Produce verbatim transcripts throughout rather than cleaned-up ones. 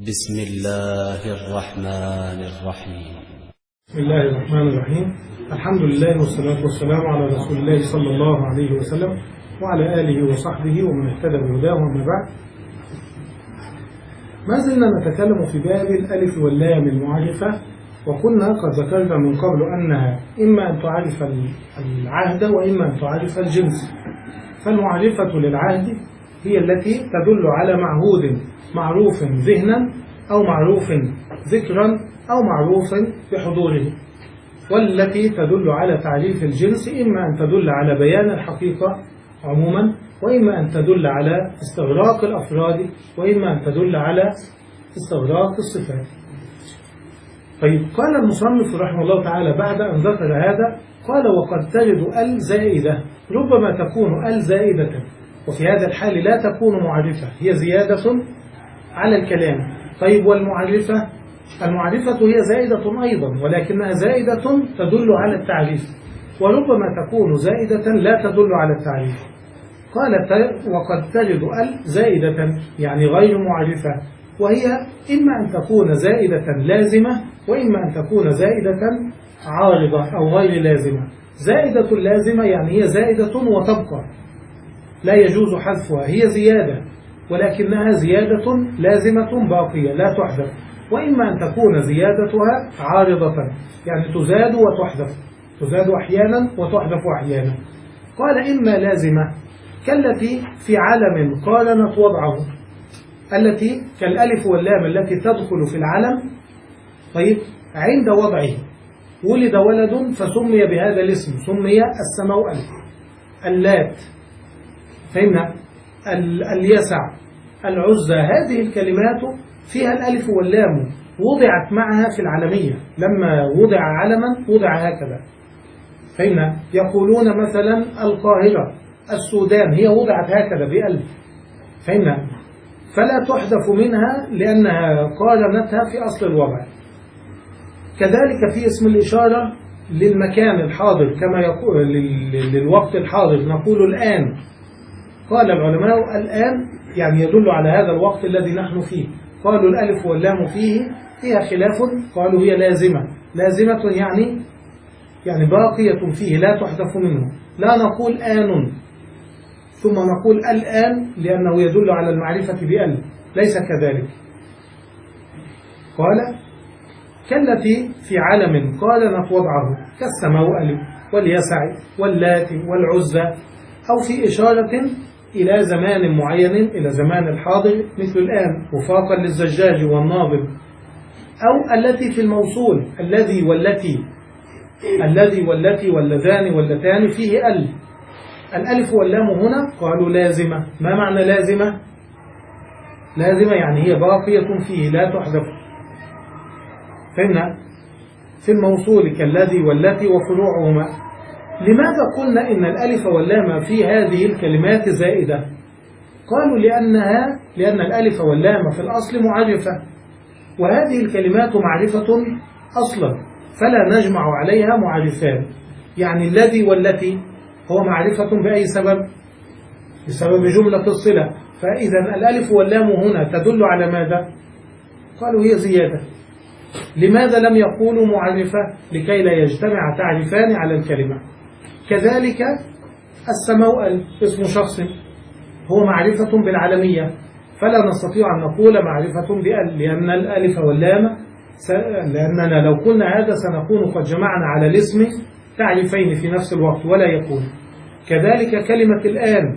بسم الله الرحمن الرحيم. بسم الله الرحمن الرحيم. الحمد لله والصلاة والسلام على رسول الله صلى الله عليه وسلم وعلى آله وصحبه ومن اهتدى بهداه. وما بعد، ما زلنا نتكلم في باب الألف واللام المعرفة، وكنا قد ذكرنا من قبل أنها إما أن تعرف العهد وإما أن تعرف الجنس. فالمعرفة للعهد هي التي تدل على معهود معروف ذهنا أو معروف ذكرا أو معروف بحضوره، والتي تدل على تعريف الجنس إما أن تدل على بيان الحقيقة عموما، وإما أن تدل على استغراق الأفراد، وإما أن تدل على استغراق الصفات. طيب، قال المصنف رحمه الله تعالى بعد أن ذكر هذا، قال: وقد تجد ال زائدة، ربما تكون ال زائدة، وفي هذا الحال لا تكون معرفة، هي زيادة على الكلام. طيب، والمعرفة المعرفة هي زائدة أيضا، ولكنها زائدة تدل على التعريف، وربما تكون زائدة لا تدل على التعريف. قال: وقد تجد ال زائدة يعني غير معرفة، وهي إما أن تكون زائدة لازمة، وإما أن تكون زائدة عارضة أو غير لازمة. زائدة لازمة يعني هي زائدة وتبقى، لا يجوز حذفها، هي زيادة ولكنها زيادة لازمة باقية لا تحذف. وإما أن تكون زيادتها عارضة يعني تزاد وتحذف، تزاد أحيانا وتحذف أحيانا. قال: إما لازمة كالتي في علم قارنت وضعه، التي كالألف واللام التي تدخل في العلم. طيب، عند وضعه ولد ولد فسمي بهذا الاسم، سمي السموأل، اللات، فهمنا، اليسع، العزى، هذه الكلمات فيها الألف واللام وضعت معها في العلمية. لما وضع علما وضع هكذا، فهمنا. يقولون مثلا القاهرة، السودان، هي وضعت هكذا بألف، فهمنا، فلا تحذف منها لأنها قارنتها في أصل الوضع. كذلك في اسم الإشارة للمكان الحاضر، كما يقول للوقت الحاضر نقول الآن. قال العلماء الآن يعني يدل على هذا الوقت الذي نحن فيه. قالوا الألف واللام فيه فيها خلاف، قالوا هي لازمة، لازمة يعني يعني باقية فيه لا تحذف منه. لا نقول آن ثم نقول الآن لأنه يدل على المعرفة بأل، ليس كذلك. قال: كالتي في علم قارنت وضعه كالسموأل واليسع واللات والعزى، أو في إشارة إلى زمان معين، إلى زمان الحاضر مثل الآن، وفاقا للزجاج والناظم. أو التي في الموصول الذي والتي، الذي والتي واللذان واللتان فيه ال. الألف واللام هنا قالوا لازمة. ما معنى لازمة؟ لازمة يعني هي باقية فيه لا تحذف، فهمنا. في الموصول كالذي والتي وفروعهما. لماذا قلنا إن الألف واللام في هذه الكلمات زائدة؟ قالوا لأنها لأن الألف واللام في الأصل معرفة، وهذه الكلمات معرفة أصلا، فلا نجمع عليها معرفان. يعني الذي والتي هو معرفة بأي سبب؟ بسبب جملة الصلة. فإذا الألف واللام هنا تدل على ماذا؟ قالوا هي زيادة. لماذا لم يقولوا معرفة؟ لكي لا يجتمع تعريفان على الكلمة. كذلك السموأل اسم شخص، هو معرفة بالعلمية، فلا نستطيع أن نقول معرفة بأل، لأن الألف واللام س... لأننا لو قلنا هذا سنكون قد جمعنا على الاسم تعريفين في نفس الوقت، ولا يكون. كذلك كلمة الآن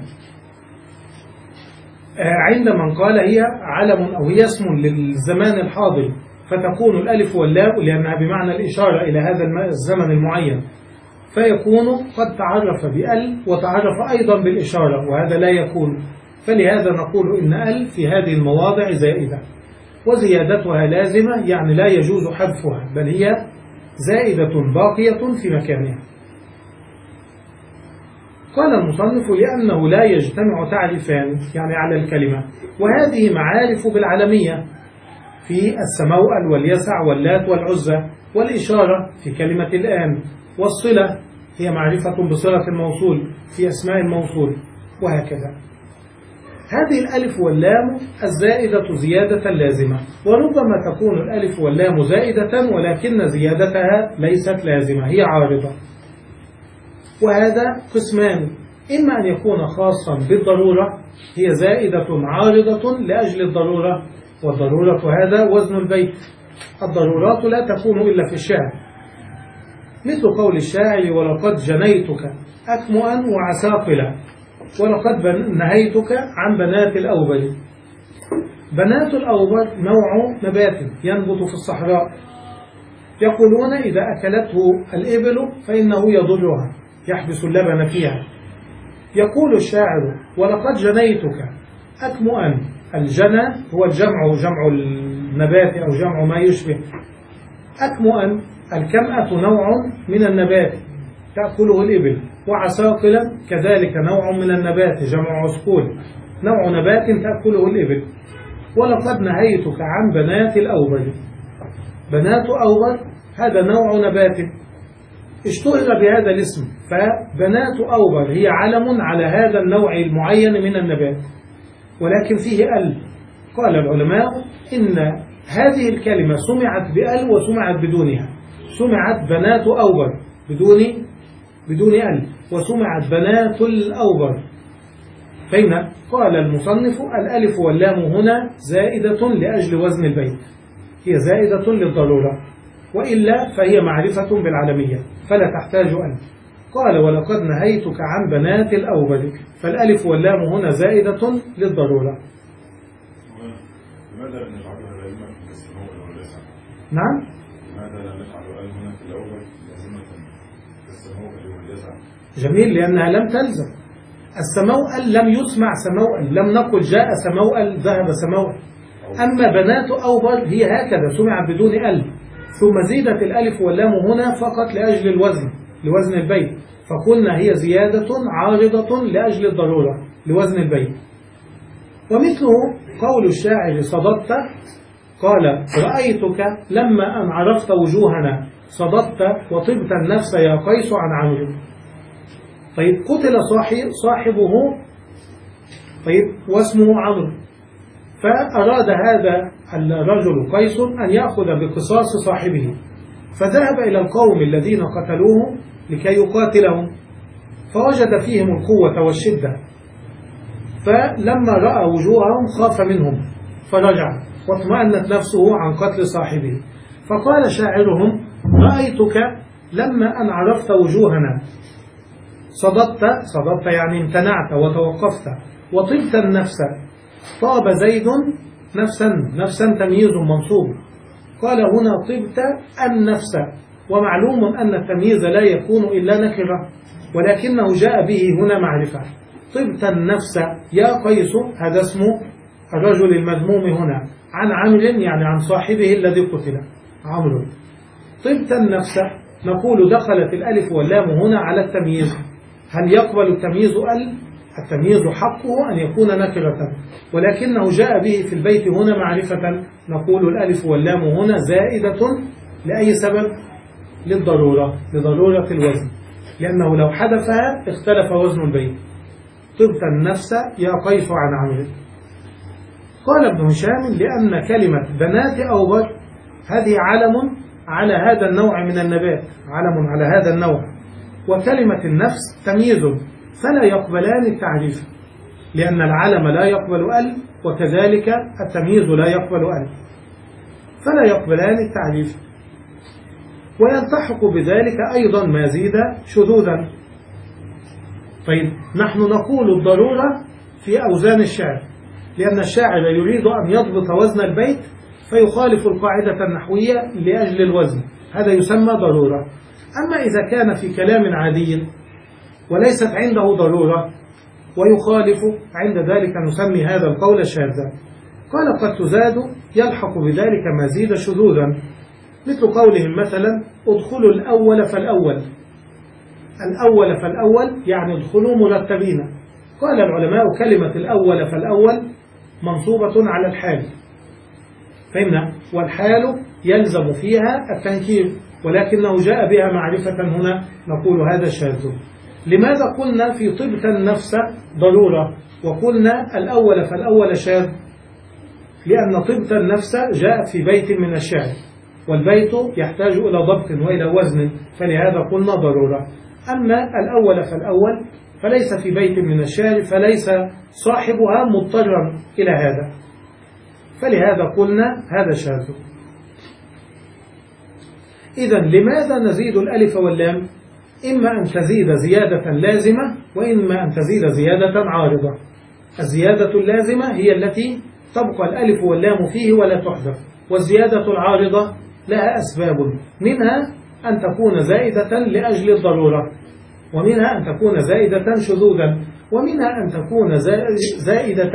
عند من قال هي علم أو هي اسم للزمان الحاضر، فتكون الألف واللام لأنها بمعنى الإشارة إلى هذا الزمن المعين، فيكون قد تعرف بأل وتعرف أيضا بالإشارة، وهذا لا يكون. فلهذا نقول إن أل في هذه المواضع زائدة، وزيادتها لازمة يعني لا يجوز حذفها، بل هي زائدة باقية في مكانها. قال المصنف: لأنه لا يجتمع تعريفان يعني على الكلمة، وهذه معارف بالعلمية في السموأل واليسع واللات والعزى، والإشارة في كلمة الآن، والصلة هي معرفة بصلة الموصول في أسماء الموصول، وهكذا. هذه الألف واللام الزائدة زيادة لازمة، وربما تكون الألف واللام زائدة ولكن زيادتها ليست لازمة، هي عارضة. وهذا قسمان، إما أن يكون خاصا بالضرورة، هي زائدة عارضة لأجل الضرورة، والضرورة هذا وزن البيت. الضرورات لا تكون إلا في الشعر، مثل قول الشاعر: ولقد جنيتك أكمؤا وعساقلا، ولقد نهيتك عن بنات الأوبل. بنات الأوبل نوع نبات ينبت في الصحراء، يقولون إذا أكلته الإبل فإنه يضرها، يحبس اللبن فيها. يقول الشاعر: ولقد جنيتك أكمؤا. الجنى هو الجمع، جمع النبات أو جمع ما يشبه. أكمؤا الكمأة نوع من النبات تأكله الإبل، وعساقلا كذلك نوع من النبات جمع عسقول، نوع نبات تأكله الإبل. ولقد نهيتك عن بنات الأوبل. بنات أوبل هذا نوع نبات اشتهر بهذا الاسم، فبنات أوبل هي علم على هذا النوع المعين من النبات، ولكن فيه أل. قال العلماء إن هذه الكلمة سمعت بأل وسمعت بدونها، سمعت بنات أوبل بدون بدون أل، وسمعت بنات الأوبر. فإن قال المصنف: الألف واللام هنا زائدة لأجل وزن البيت، هي زائدة للضرورة، وإلا فهي معرفة بالعالمية فلا تحتاج أن. قال: ولقد نهيتك عن بنات الأوبر، فالألف واللام هنا زائدة للضرورة. لماذا لا نجعلها لازمة كالسماء واللسان؟ نعم؟ لماذا لا نجعل ال هنا في الأول لازمة كالسماء واللسان؟ جميل، لأنها لم تلزم. السموأل لم يسمع سموأل، لم نقل جاء سموأل ذهب سموأل. أما بنات أوبر هي هكذا سمع بدون أل، ثم زيدت الألف واللام هنا فقط لأجل الوزن، لوزن البيت، فقلنا هي زيادة عارضة لأجل الضرورة لوزن البيت. ومثله قول الشاعر: صددت. قال: رأيتك لما أن عرفت وجوهنا صددت وطبت النفس يا قيس عن عمرو. طيب قتل صاحب صاحبه، طيب واسمه عمرو، فأراد هذا الرجل قيس أن يأخذ بقصاص صاحبه، فذهب إلى القوم الذين قتلوه لكي يقاتلهم، فوجد فيهم القوة والشدة، فلما رأى وجوههم خاف منهم فرجع، واطمأنت نفسه عن قتل صاحبه. فقال شاعرهم: رأيتك لما أن عرفت وجوهنا صددت. صددت يعني امتنعت وتوقفت، وطبت النفس. طاب زيد نفسا، نفسا تمييز منصوب. قال هنا طبت النفس، ومعلوم أن التمييز لا يكون إلا نكرة، ولكنه جاء به هنا معرفة. طبت النفس يا قيس، هذا اسم الرجل المذموم هنا، عن عمرو يعني عن صاحبه الذي قتل عمرو. طبت النفس، نقول دخلت الألف واللام هنا على التمييز. هل يقبل التمييز ال؟ التمييز حقه أن يكون نكرة، ولكنه جاء به في البيت هنا معرفة، نقول الألف واللام هنا زائدة لأي سبب؟ للضرورة، لضرورة الوزن، لأنه لو حدثها اختلف وزن البيت. طبت النفس يا قيس عن عمرو. قال ابن هشام: لأن كلمة بنات أوبر هذه علم على هذا النوع من النبات، علم على هذا النوع، وكلمة النفس تمييز، فلا يقبلان التعريف، لأن العلم لا يقبل ال، وكذلك التمييز لا يقبل ال، فلا يقبلان التعريف. ويلتحق بذلك أيضا ما زيد شذوذا. طيب نحن نقول الضرورة في أوزان الشعر، لأن الشاعر يريد أن يضبط وزن البيت فيخالف القاعدة النحوية لأجل الوزن، هذا يسمى ضرورة. أما إذا كان في كلام عادي وليست عنده ضرورة ويخالف، عند ذلك نسمي هذا القول شاذا. قال: قد تزاد يلحق بذلك مزيد شذوذا، مثل قولهم مثلا: ادخلوا الأول فالأول. الأول فالأول يعني ادخلوا مرتبين. قال العلماء: كلمة الأول فالأول منصوبة على الحال، فهمنا، والحال يلزم فيها التنكير، ولكنه جاء بها معرفة هنا، نقول هذا شاذ. لماذا قلنا في طبت النفس ضرورة؟ وقلنا الأول فالأول شاذ، لأن طبط النفس جاءت في بيت من الشعر، والبيت يحتاج إلى ضبط وإلى وزن، فلهذا قلنا ضرورة. أما الأول فالأول فليس في بيت من الشعر، فليس صاحبها مضطرا إلى هذا، فلهذا قلنا هذا شاذ. إذن لماذا نزيد الألف واللام؟ إما أن تزيد زيادة لازمة، وإما أن تزيد زيادة عارضة. الزيادة اللازمة هي التي تبقى الألف واللام فيه ولا تحذف، والزيادة العارضة لها أسباب، منها أن تكون زائدة لأجل الضرورة، ومنها أن تكون زائدة شذوذا، ومنها أن تكون زائدة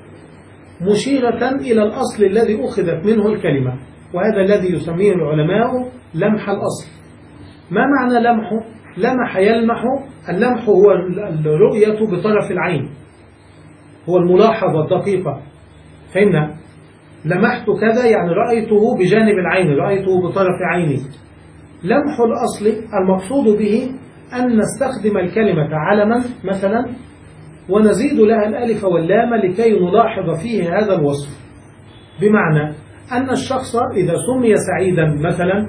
مشيرة إلى الأصل الذي أخذت منه الكلمة، وهذا الذي يسميه العلماء لمح الأصل. ما معنى لمحه؟ لمح يلمح، اللمح هو الرؤية بطرف العين، هو الملاحظة الدقيقة. فهمنا؟ لمحت كذا يعني رأيته بجانب العين، رأيته بطرف عيني. لمح الأصل المقصود به أن نستخدم الكلمة علما مثلا ونزيد لها الألف واللام لكي نلاحظ فيه هذا الوصف، بمعنى أن الشخص إذا سمي سعيدا مثلا،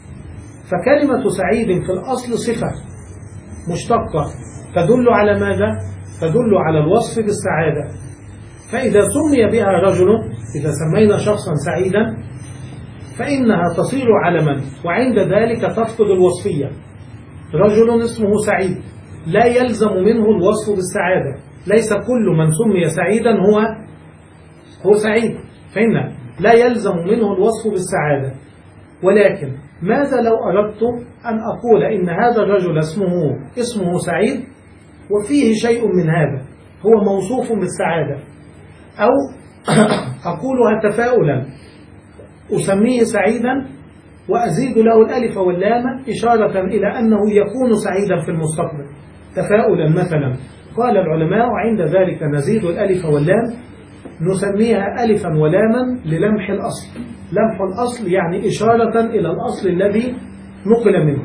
فكلمة سعيد في الأصل صفة مشتقة تدل على ماذا؟ تدل على الوصف بالسعادة. فإذا سمي بها رجل، إذا سمينا شخصا سعيدا، فإنها تصير علما، وعند ذلك تفقد الوصفية. رجل اسمه سعيد لا يلزم منه الوصف بالسعادة، ليس كل من سمي سعيدا هو هو سعيد، فإن لا يلزم منه الوصف بالسعادة. ولكن ماذا لو أردت أن أقول إن هذا الرجل اسمه اسمه سعيد وفيه شيء من هذا، هو موصوف بالسعادة، أو أقولها تفاؤلا، أسميه سعيدا وأزيد له الألف واللام إشارة إلى أنه يكون سعيدا في المستقبل، تفاؤلا مثلا. قال العلماء عند ذلك نزيد الألف واللام، نسميها ألفا ولاما للمح الأصل. لمح الأصل يعني إشارة إلى الأصل الذي نقل منه.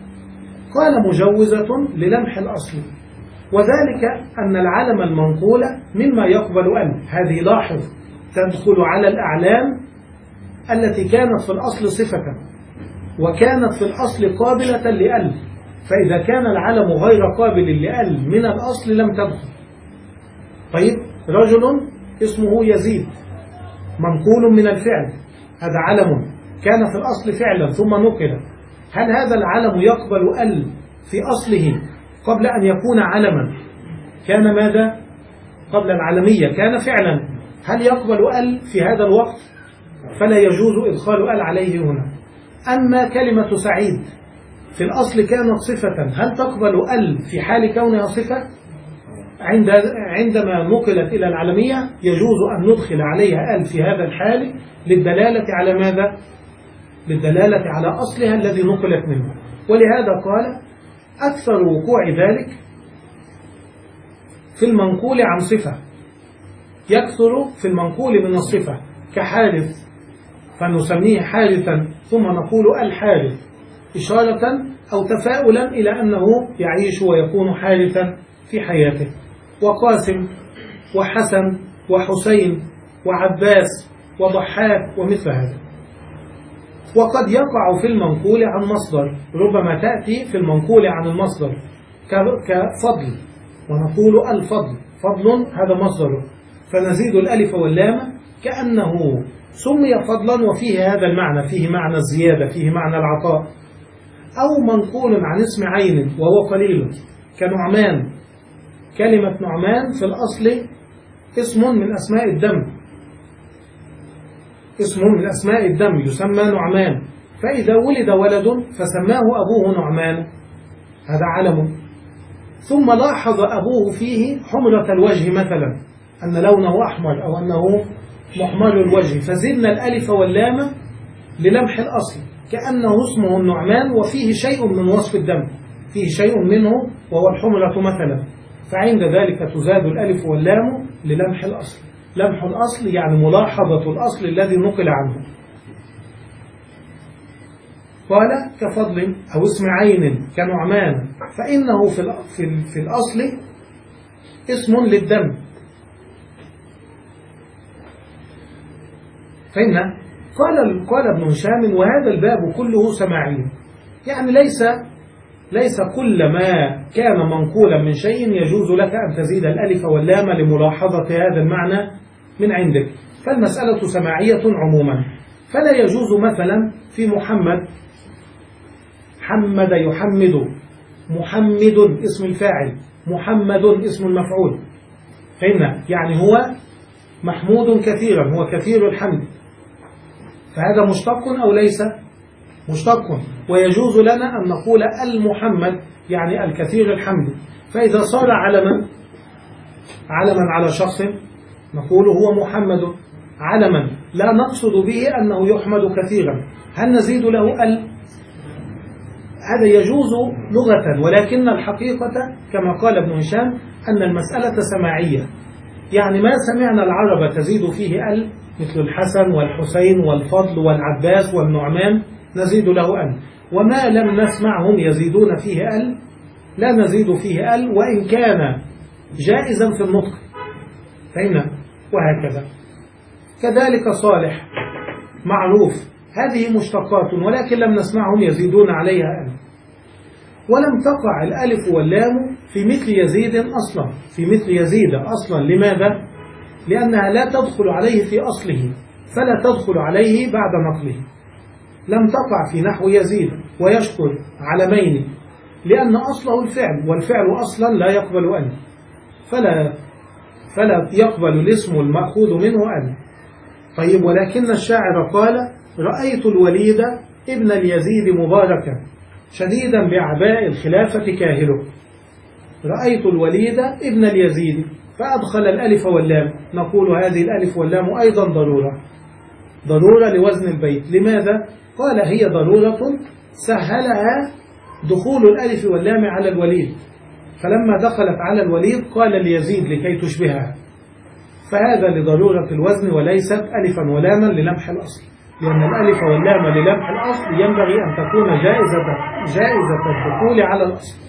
قال مجوزة للمح الأصل، وذلك أن العلم المنقول مما يقبل أن، هذه لاحظ تدخل على الأعلام التي كانت في الأصل صفة وكانت في الأصل قابلة لأل، فإذا كان العلم غير قابل لأل من الأصل لم تدخل. طيب، رجل اسمه يزيد منقول من الفعل، هذا علم كان في الأصل فعلا ثم نقل، هل هذا العلم يقبل أل في أصله قبل أن يكون علما؟ كان ماذا؟ قبل العلمية كان فعلا، هل يقبل أل في هذا الوقت؟ فلا يجوز إدخال أل عليه هنا. أما كلمة سعيد في الأصل كانت صفة، هل تقبل أل في حال كونها صفة؟ عند عندما نقلت إلى العلمية يجوز أن ندخل عليها أل في هذا الحال للدلالة على ماذا؟ للدلالة على أصلها الذي نقلت منه. ولهذا قال أكثر وقوع ذلك في المنقول عن صفة، يكثر في المنقول من الصفة كحارث، فنسميه حارثا ثم نقول الحارث إشارة أو تفاؤلا إلى أنه يعيش ويكون حارثا في حياته. وقاسم وحسن وحسين وعباس وضحاك ومثل هذا. وقد يقع في المنقول عن مصدر، ربما تأتي في المنقول عن المصدر كفضل، ونقول الفضل فضل هذا مصدره، فنزيد الألف واللام كأنه سمي فضلا وفيه هذا المعنى، فيه معنى الزيادة، فيه معنى العطاء. أو منقول عن اسم عين وهو قليل كنعمان، كلمة نعمان في الأصل اسم من أسماء الدم، اسم من أسماء الدم يسمى نعمان، فإذا ولد ولد فسماه أبوه نعمان، هذا علم. ثم لاحظ أبوه فيه حمرة الوجه مثلا، أن لونه أحمر أو أنه محمر الوجه، فزدنا الألف واللام للمح الأصل كأنه اسمه النعمان وفيه شيء من وصف الدم، فيه شيء منه وهو الحمرة مثلا، فعند ذلك تزاد الألف واللام للمح الأصل. لمح الأصل يعني ملاحظة الأصل الذي نقل عنه. قال كفضل أو اسم عين كنعمان، فإنه في في الأصل اسم للدم، فهمنا؟ قال قال ابن هشام وهذا الباب كله سماعي، يعني ليس ليس كل ما كان منقولا من شيء يجوز لك أن تزيد الألف واللام لملاحظة هذا المعنى من عندك، فالمسألة سماعية عموما. فلا يجوز مثلا في محمد حمد يحمد، محمد اسم الفاعل، محمد اسم المفعول، فهمنا؟ يعني هو محمود كثيرا، هو كثير الحمد، فهذا مشتق أو ليس مشتق. ويجوز لنا أن نقول المحمد يعني الكثير الحمد، فإذا صار علما علما على شخص نقول هو محمد علما، لا نقصد به أنه يحمد كثيرا، هل نزيد له ال؟ هذا يجوز لغة، ولكن الحقيقة كما قال ابن هشام أن المسألة سماعية، يعني ما سمعنا العرب تزيد فيه ال مثل الحسن والحسين والفضل والعباس والنعمان نزيد له ال، وما لم نسمعهم يزيدون فيه ال لا نزيد فيه ال وإن كان جائزا في النطق، فهمنا؟ وهكذا. كذلك صالح معروف، هذه مشتقات ولكن لم نسمعهم يزيدون عليها ال، ولم تقع الألف واللام في مثل يزيد أصلا، في مثل يزيد أصلا. لماذا؟ لأنها لا تدخل عليه في أصله، فلا تدخل عليه بعد نقله. لم تقع في نحو يزيد ويشكر علمين، لأن أصله الفعل، والفعل أصلا لا يقبل أن، فلا فلا يقبل الاسم المأخوذ منه أن. طيب، ولكن الشاعر قال رأيت الوليد ابن اليزيد مباركا شديدا بأعباء الخلافة كاهله. رأيت الوليد ابن اليزيد، فأدخل الألف واللام، نقول هذه الألف واللام أيضا ضرورة، ضرورة لوزن البيت. لماذا؟ قال هي ضرورة سهلها دخول الألف واللام على الوليد، فلما دخلت على الوليد قال اليزيد لكي تشبهها، فهذا لضرورة الوزن وليست ألفا ولاما للمح الأصل، لأن الألف واللام للمح الأصل ينبغي أن تكون جائزة جائزة الدخول على الأصل.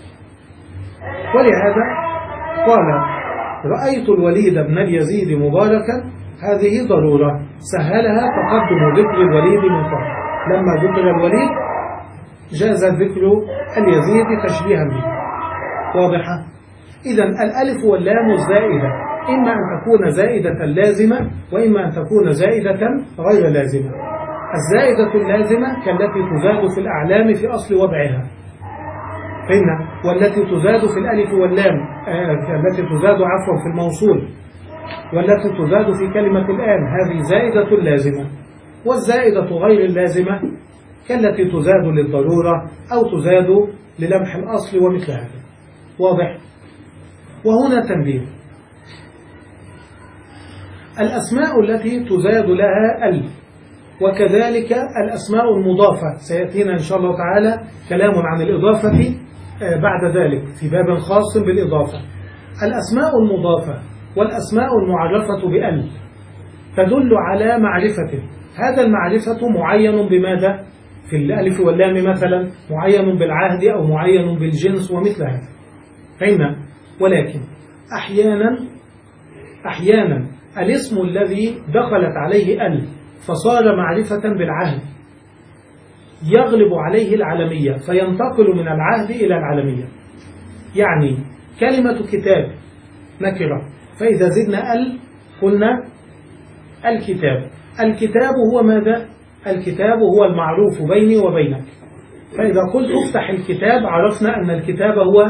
ولهذا قال رأيت الوليد بن اليزيد مباركا، هذه ضرورة سهلها تقدم ذكر الوليد من قبل، لما ذكر الوليد جاز ذكر اليزيد تشبيها به. واضحة؟ إذا الألف واللام الزائدة إما أن تكون زائدة لازمة وإما أن تكون زائدة غير لازمة. الزائدة اللازمة كالتي تزاد في الأعلام في أصل وضعها، فهمنا؟ والتي تزاد في الألف واللام، آه التي تزاد عفوا في الموصول، والتي تزاد في كلمة الآن، هذه زائدة لازمة. والزائدة غير اللازمة كالتي تزاد للضرورة أو تزاد للمح الأصل ومثل هذا. واضح؟ وهنا تنبيه: الأسماء التي تزاد لها ال، وكذلك الأسماء المضافة، سيأتينا إن شاء الله تعالى كلام عن الإضافة بعد ذلك في باب خاص بالإضافة. الأسماء المضافة والأسماء المعرفة بأل تدل على معرفة، هذا المعرفة معين بماذا؟ في الألف واللام مثلا معين بالعهد أو معين بالجنس ومثل هذا، فهمنا؟ ولكن أحيانا أحيانا الاسم الذي دخلت عليه ال فصار معرفة بالعهد يغلب عليه العلمية، فينتقل من العهد إلى العلمية. يعني كلمة كتاب نكرة، فإذا زدنا ال قلنا الكتاب. الكتاب هو ماذا؟ الكتاب هو المعروف بيني وبينك، فإذا قلت افتح الكتاب عرفنا أن الكتاب هو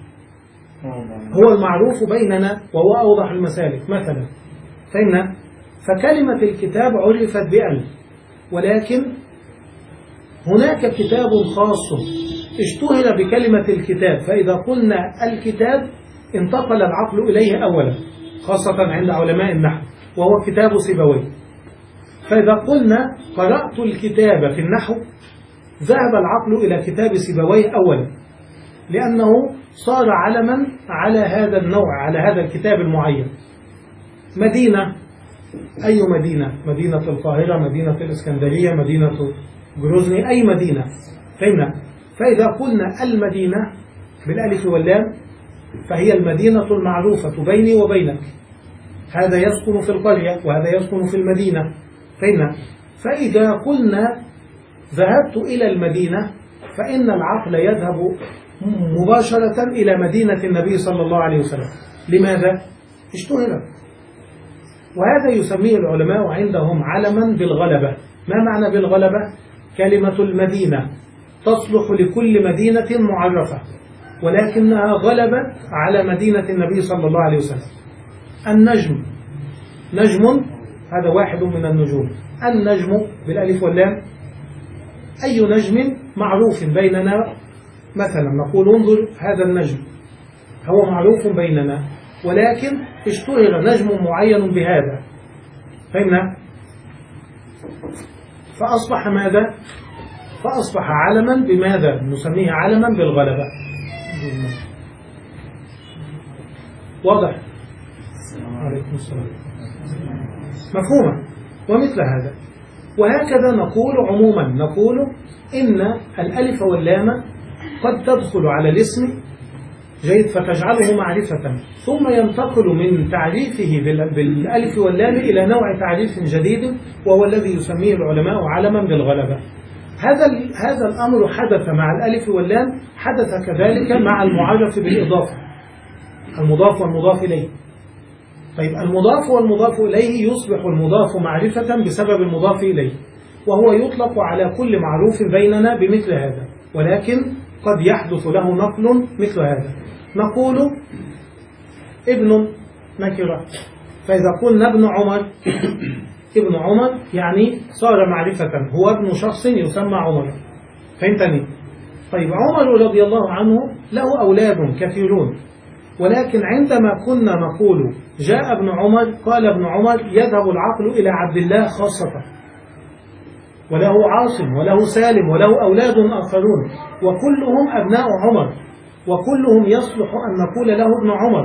هو المعروف بيننا وهو أوضح المسالك مثلا، فهمنا؟ فكلمة الكتاب عرفت بأل، ولكن هناك كتاب خاص اشتهر بكلمة الكتاب، فإذا قلنا الكتاب انتقل العقل إليه أولا، خاصة عند علماء النحو، وهو كتاب سيبويه. فإذا قلنا قرأت الكتاب في النحو ذهب العقل إلى كتاب سيبويه أولا، لأنه صار علما على هذا النوع، على هذا الكتاب المعين. مدينة، أي مدينة؟ مدينة القاهرة، مدينة الإسكندرية، مدينة جروزني، أي مدينة، فهمنا؟ فإذا قلنا المدينة بالألف واللام فهي المدينة المعروفة بيني وبينك، هذا يسكن في القرية وهذا يسكن في المدينة، فإن فإذا قلنا ذهبت إلى المدينة فإن العقل يذهب مباشرة إلى مدينة النبي صلى الله عليه وسلم. لماذا؟ اشتهرت. وهذا يسميه العلماء عندهم علما بالغلبة. ما معنى بالغلبة؟ كلمة المدينة تصلح لكل مدينة معرفة، ولكنها غلبت على مدينة النبي صلى الله عليه وسلم. النجم، نجم هذا واحد من النجوم. النجم بالألف واللام أي نجم معروف بيننا، مثلا نقول انظر هذا النجم هو معروف بيننا، ولكن اشتهر نجم معين بهذا، فهمنا؟ فأصبح ماذا؟ فأصبح علما بماذا؟ نسميه علما بالغلبة. واضح؟ عليكم السلام. مفهومة. ومثل هذا وهكذا نقول عموما، نقول إن الألف واللام قد تدخل على الاسم جيد فتجعله معرفة، ثم ينتقل من تعريفه بالألف واللام إلى نوع تعريف جديد وهو الذي يسميه العلماء علما بالغلبة. هذا هذا الأمر حدث مع الألف واللام، حدث كذلك مع المعرف بالإضافة، المضاف والمضاف إليه. طيب المضاف والمضاف إليه يصبح المضاف معرفة بسبب المضاف إليه، وهو يطلق على كل معروف بيننا بمثل هذا، ولكن قد يحدث له نقل مثل هذا. نقول ابن نكرة، فإذا قلنا ابن عمر، ابن عمر يعني صار معرفة، هو ابن شخص يسمى عمر، فهمتني؟ طيب عمر رضي الله عنه له أولاد كثيرون، ولكن عندما كنا نقول جاء ابن عمر، قال ابن عمر يذهب العقل إلى عبد الله خاصة، وله عاصم وله سالم وله أولاد آخرون وكلهم أبناء عمر وكلهم يصلح أن نقول له ابن عمر،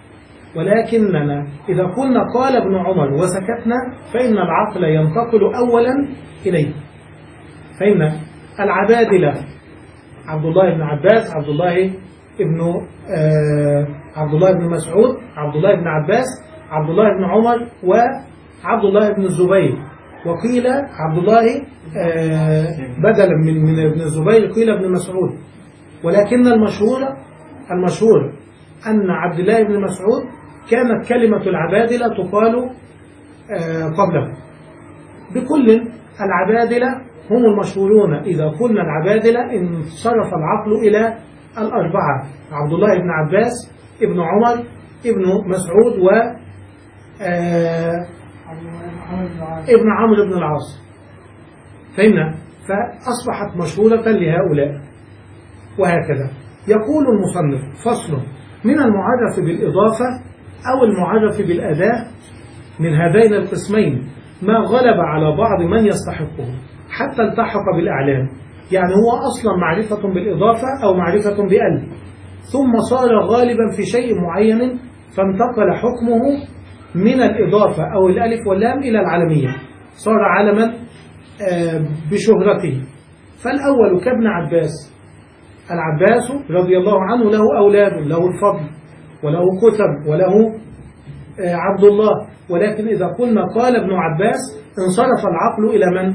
ولكننا إذا قلنا قال ابن عمر وسكتنا فإن العقل ينتقل أولا إليه. فإن العبادلة عبد الله بن عباس، عبد الله ابن آه عبد الله بن مسعود، عبد الله بن عباس، عبد الله بن عمر، وعبد الله بن الزبير، وقيل عبد الله آه بدلا من من ابن الزبير قيل ابن مسعود، ولكن المشهور المشهور أن عبد الله بن مسعود كانت كلمة العبادلة تقال آه قبله. بكل العبادلة هم المشهورون، إذا قلنا العبادلة انصرف العقل إلى الأربعة: عبد الله بن عباس، ابن عمر، ابن مسعود، و آه ابن عمرو بن العاص. فهمنا؟ فأصبحت مشهورة لهؤلاء. وهكذا يقول المصنف: فصل: من المعرف بالإضافة أو المعرف بالأداة من هذين القسمين ما غلب على بعض من يستحقه حتى التحق بالأعلام، يعني هو أصلا معرفة بالإضافة أو معرفة بأل، ثم صار غالبا في شيء معين فانتقل حكمه من الإضافة أو الألف واللام إلى العلمية، صار علما بشهرته. فالأول كابن عباس، العباس رضي الله عنه له أولاد، له الفضل وله كتب وله عبد الله، ولكن إذا قلنا قال ابن عباس انصرف العقل إلى من؟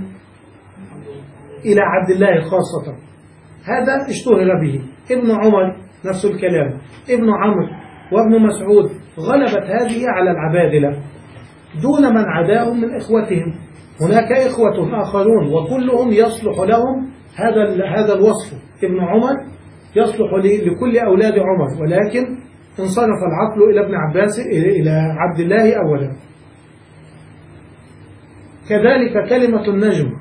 إلى عبد الله خاصة، هذا اشتهر به. ابن عمر نفس الكلام، ابن عمرو وابن مسعود، غلبت هذه على العبادلة دون من عداهم من إخوتهم. هناك إخوة آخرون وكلهم يصلح لهم هذا هذا الوصف. ابن عمر يصلح لكل أولاد عمر، ولكن انصرف العقل إلى ابن عباس إلى عبد الله أولا. كذلك كلمة النجم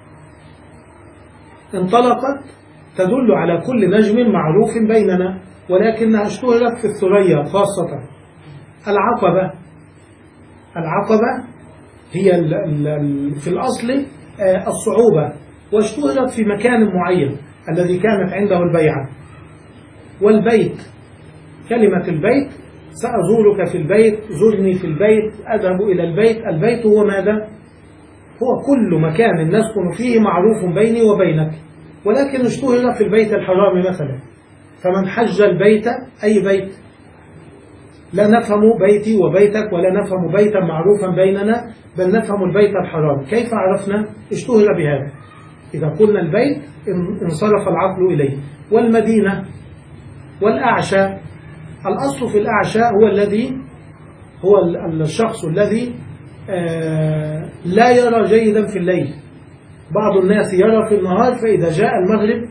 انطلقت تدل على كل نجم معروف بيننا، ولكنها اشتهرت في الثريا خاصة. العقبة، العقبة هي ال ال في الأصل الصعوبة، واشتهرت في مكان معين الذي كانت عنده البيعة. والبيت، كلمة البيت، سأزورك في البيت، زرني في البيت، أذهب إلى البيت. البيت هو ماذا؟ هو كل مكان نسكن فيه معروف بيني وبينك، ولكن اشتهر في البيت الحرام مثلا. فمن حج البيت، أي بيت؟ لا نفهم بيتي وبيتك ولا نفهم بيتا معروفا بيننا، بل نفهم البيت الحرام. كيف عرفنا؟ اشتهر بهذا. إذا قلنا البيت انصرف العقل إليه. والمدينة والأعشى، الأصل في الأعشى هو الذي هو الشخص الذي لا يرى جيدا في الليل. بعض الناس يرى في النهار، فإذا جاء المغرب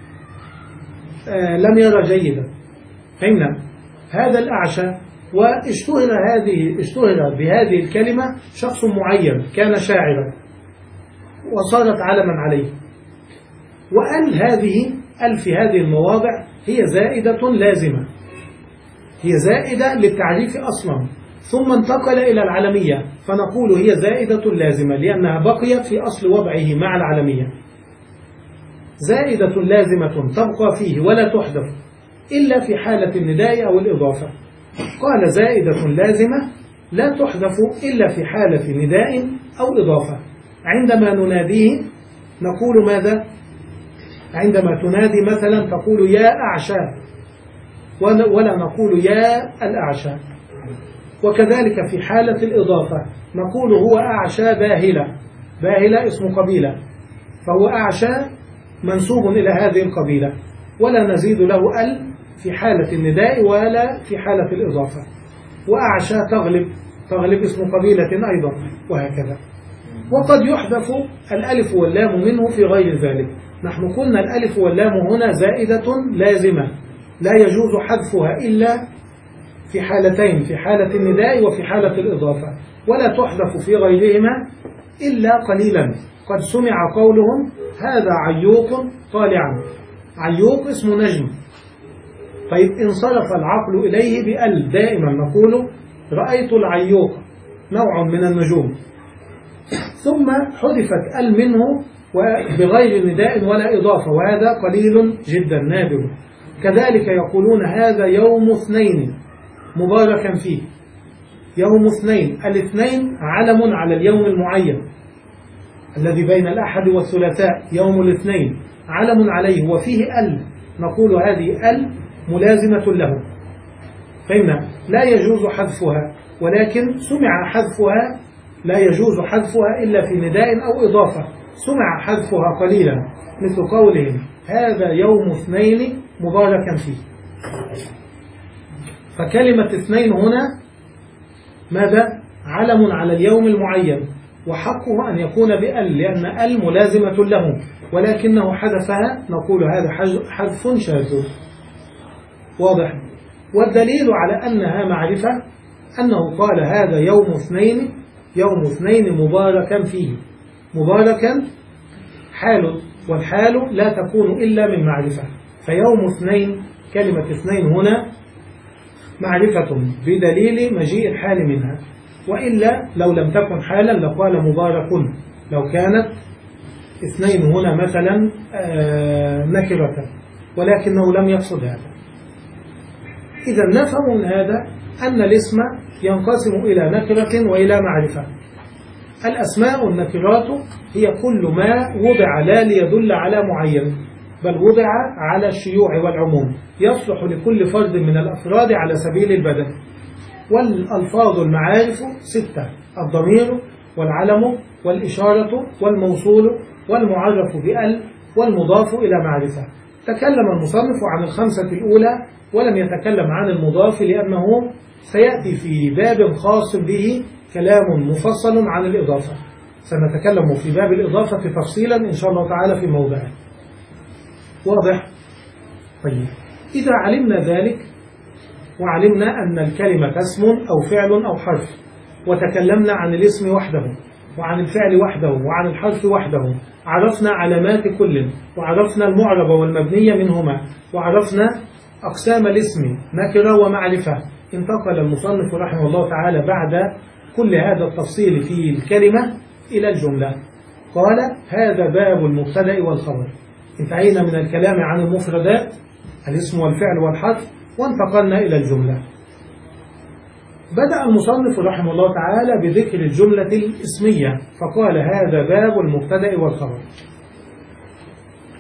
لم يرى جيدا. فهمنا؟ هذا الأعشى. واشتهر هذه اشتهر بهذه الكلمة شخص معين كان شاعرا وصارت علما عليه. وأل هذه أل في هذه المواضع هي زائدة لازمة، هي زائدة للتعريف أصلا، ثم انتقل إلى العلمية فنقول هي زائدة لازمة لأنها بقيت في أصل وضعه مع العلمية. زائدة لازمة تبقى فيه ولا تحذف إلا في حالة النداء أو الإضافة. قال زائدة لازمة لا تحذف إلا في حالة نداء أو إضافة. عندما نناديه نقول ماذا؟ عندما تنادي مثلا تقول يا أعشى، ولا نقول يا الأعشى. وكذلك في حالة الإضافة نقول هو أعشى باهلة. باهلة اسم قبيلة، فهو أعشى منسوب إلى هذه القبيلة، ولا نزيد له ال في حالة النداء ولا في حالة الإضافة. وأعشى تغلب، تغلب اسم قبيلة أيضا، وهكذا. وقد يحذف الألف واللام منه في غير ذلك. نحن قلنا الألف واللام هنا زائدة لازمة لا يجوز حذفها إلا في حالتين، في حالة النداء وفي حالة الإضافة، ولا تحذف في غيرهما إلا قليلا. قد سمع قولهم هذا عيوق طالعا. عيوق اسم نجم. طيب انصرف العقل إليه بأل، دائما نقول رأيت العيوق نوع من النجوم، ثم حذفت ال منه بغير نداء ولا إضافة، وهذا قليل جدا نادر. كذلك يقولون هذا يوم اثنين مباركا فيه. يوم اثنين، الاثنين علم على اليوم المعين الذي بين الأحد والثلاثاء، يوم الاثنين علم عليه وفيه ال، نقول هذه ال ملازمة له. فهمنا؟ لا يجوز حذفها، ولكن سمع حذفها، لا يجوز حذفها إلا في نداء أو إضافة. سمع حذفها قليلا مثل قولهم هذا يوم اثنين مباركا فيه. فكلمة اثنين هنا ماذا؟ علم على اليوم المعين، وحقه أن يكون بأل لأن أل ملازمة له، ولكنه حذفها، نقول هذا حذف شاذ. واضح؟ والدليل على أنها معرفة أنه قال هذا يوم اثنين، يوم اثنين مباركا فيه. مباركا حال، والحال لا تكون إلا من معرفة. فيوم اثنين، كلمة اثنين هنا معرفة بدليل مجيء الحال منها، وإلا لو لم تكن حالا لقال مبارك. لو كانت اثنين هنا مثلا نكرة، ولكنه لم يقصد هذا. إذا نفهم من هذا أن الاسم ينقسم إلى نكرة وإلى معرفة. الأسماء النكرات هي كل ما وضع لا ليدل على معين، بل وضع على الشيوع والعموم، يصلح لكل فرد من الأفراد على سبيل البدل. والألفاظ المعارف ستة: الضمير والعلم والإشارة والموصول والمعرف بأل والمضاف إلى معرفة. تكلم المصنف عن الخمسة الأولى ولم يتكلم عن المضاف، لأنه سيأتي في باب خاص به كلام مفصل عن الإضافة. سنتكلم في باب الإضافة تفصيلا إن شاء الله تعالى في موضعه. واضح؟ طيب، إذا علمنا ذلك وعلمنا أن الكلمة اسم أو فعل أو حرف، وتكلمنا عن الاسم وحده وعن الفعل وحده وعن الحرف وحده، عرفنا علامات كل، وعرفنا المعرب والمبنية منهما، وعرفنا أقسام الاسم نكرة ومعرفة. انتقل المصنف رحمه الله تعالى بعد كل هذا التفصيل في الكلمة إلى الجملة. قال هذا باب المبتدأ والخبر. انتهينا من الكلام عن المفردات الاسم والفعل والحرف، وانتقلنا إلى الجملة. بدأ المصنف رحمه الله تعالى بذكر الجملة الاسمية، فقال هذا باب المبتدأ والخبر.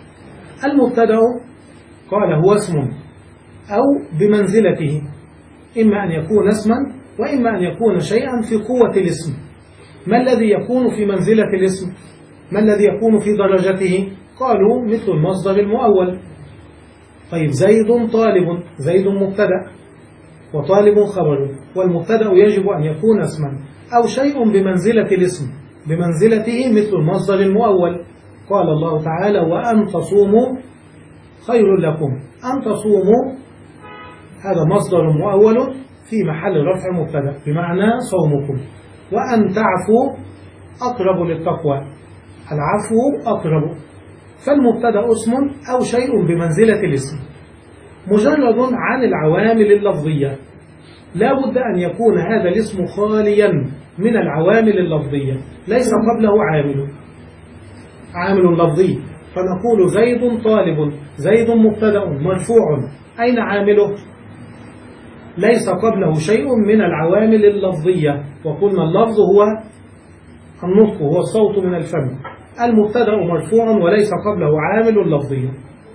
المبتدأ قال هو اسم أو بمنزلته. إما أن يكون اسما وإما أن يكون شيئا في قوة الاسم. ما الذي يكون في منزلة الاسم؟ ما الذي يكون في درجته؟ قالوا مثل المصدر المؤول. طيب زيد طالب، زيد مبتدأ وطالب خبر، والمبتدأ يجب أن يكون اسما أو شيء بمنزلة الاسم، بمنزلته مثل المصدر المؤول. قال الله تعالى وأن تصوموا خير لكم. أن تصوموا هذا مصدر مؤول في محل رفع مبتدأ بمعنى صومكم. وأن تعفوا أقرب للتقوى، العفو أقرب. فالمبتدأ اسم أو شيء بمنزلة الاسم مجرد عن العوامل اللفظية. لا بد أن يكون هذا الاسم خاليا من العوامل اللفظية، ليس قبله عامل عامل لفظي. فنقول زيد طالب، زيد مبتدأ مرفوع، أين عامله؟ ليس قبله شيء من العوامل اللفظية، وقلنا اللفظ هو النطق، هو الصوت من الفم. المبتدأ مرفوع وليس قبله عامل لفظي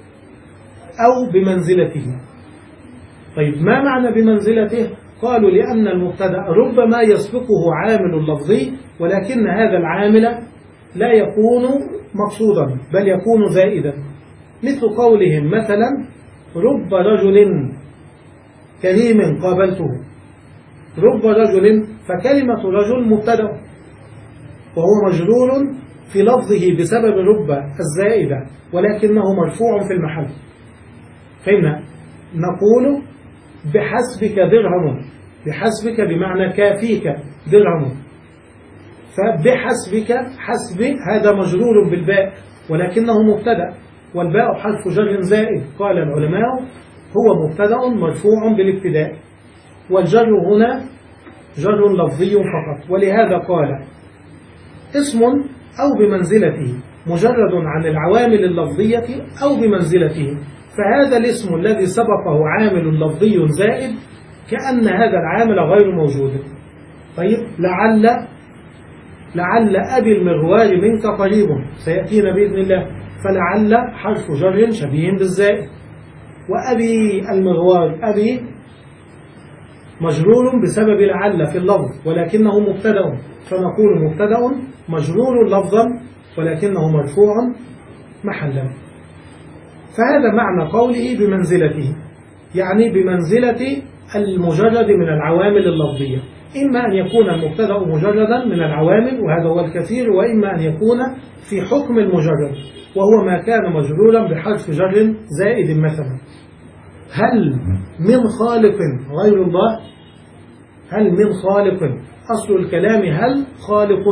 أو بمنزلته. طيب ما معنى بمنزلته؟ قالوا لأن المبتدأ ربما يسبقه عامل لفظي، ولكن هذا العامل لا يكون مقصودا بل يكون زائدا، مثل قولهم مثلا رب رجل كريم قابلته. رب رجل، فكلمة رجل مبتدأ وهو مجرور في لفظه بسبب رب الزائدة، ولكنه مرفوع في المحل. فهمنا؟ نقول بحسبك درهم، بحسبك بمعنى كافيك درهم. فبحسبك، حسب هذا مجرور بالباء ولكنه مبتدأ، والباء حرف جر زائد. قال العلماء هو مبتدأ مرفوع بالابتداء، والجر هنا جر لفظي فقط. ولهذا قال اسم أو بمنزلته مجرد عن العوامل اللفظية أو بمنزلته. فهذا الاسم الذي سبقه عامل لفظي زائد كأن هذا العامل غير موجود. طيب لعل، لعل أبي المغوار منك قريب، سيأتينا بإذن الله. فلعل حرف جر شبيه بالزائد. وأبي المغوار، أبي مجرور بسبب لعل في اللفظ ولكنه مبتدأ، فنقول مبتدأ مجرور لفظا ولكنه مرفوع محلا. فهذا معنى قوله بمنزلته، يعني بمنزلة المجرد من العوامل اللفظية. إما أن يكون المبتدأ مجردا من العوامل وهذا هو الكثير، وإما أن يكون في حكم المجرد وهو ما كان مجرورا بحرف جر زائد. مثلا هل من خالق غير الله؟ هل من خالق، أصل الكلام هل خالق،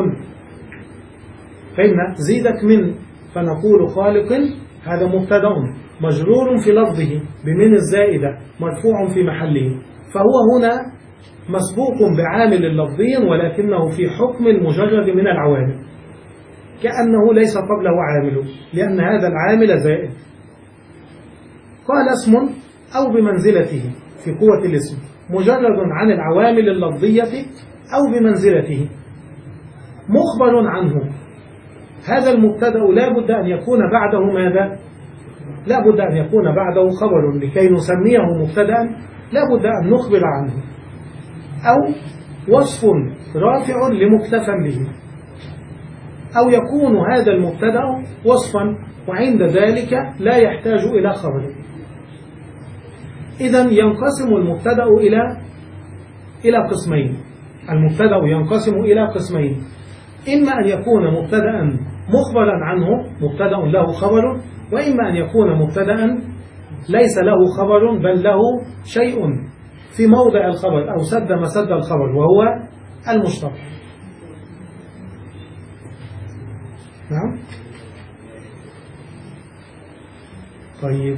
فإن زيدك من، فنقول خالق هذا مبتدأ مجرور في لفظه بمن الزائدة مرفوع في محله. فهو هنا مسبوق بعامل لفظي ولكنه في حكم المجرد من العوامل، كأنه ليس قبله عامل لأن هذا العامل زائد. قال اسم أو بمنزلته في قوة الاسم مجرد عن العوامل اللفظية أو بمنزلته مخبر عنه. هذا المبتدأ لا بد أن يكون بعده ماذا؟ لا بد أن يكون بعده خبر لكي نسميه مبتدأ، لا بد أن نخبر عنه. أو وصف رافع لمكتفى به، أو يكون هذا المبتدأ وصفا وعند ذلك لا يحتاج إلى خبر. إذن ينقسم المبتدأ إلى إلى قسمين. المبتدأ ينقسم إلى قسمين، إما أن يكون مبتدأ مخبرا عنه، مبتدأ له خبر، وإما أن يكون مبتدأ ليس له خبر بل له شيء في موضع الخبر أو سد مسد الخبر وهو المشتق. نعم. طيب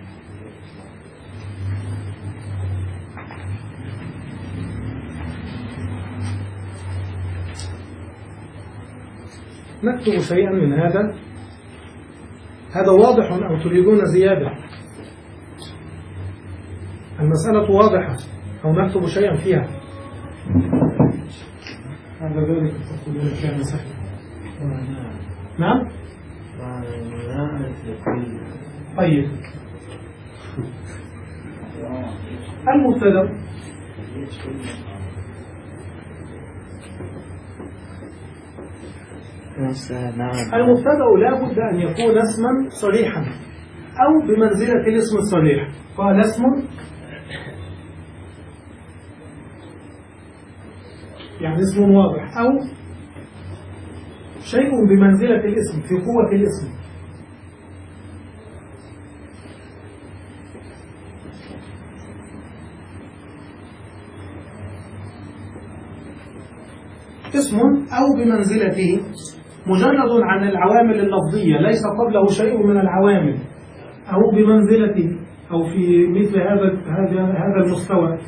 نكتب شيئا من هذا. هذا واضح أو تريدون زيادة؟ المسألة واضحة أو نكتب شيئا فيها؟ هذا ذلك تقولون كان سهل. نعم. طيب المبتدأ المبتدأ لا بد أن يكون اسما صريحا أو بمنزلة الاسم الصريح. قال اسم يعني اسم واضح، أو شيء بمنزلة الاسم في قوة الاسم. اسم أو بمنزلته مجرد عن العوامل اللفظية، ليس قبله شيء من العوامل، أو بمنزلته أو في مثل هذا هذا هذا المستوى.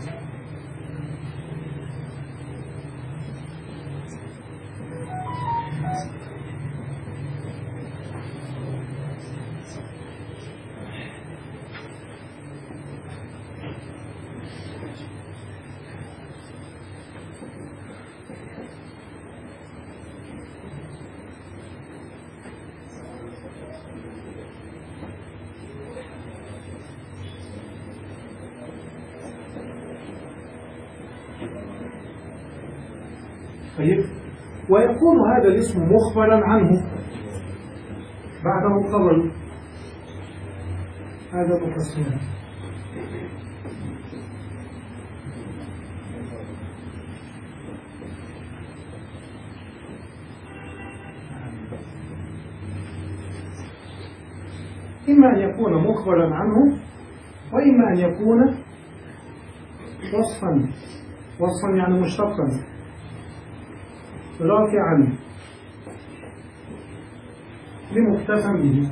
طيب، ويكون هذا الاسم مخبرا عنه بعده خبر. هذا مقسم. إما أن يكون مخبرا عنه، وإما أن يكون وصفا. وصفا يعني مشتقا رافعا لمكتفى به.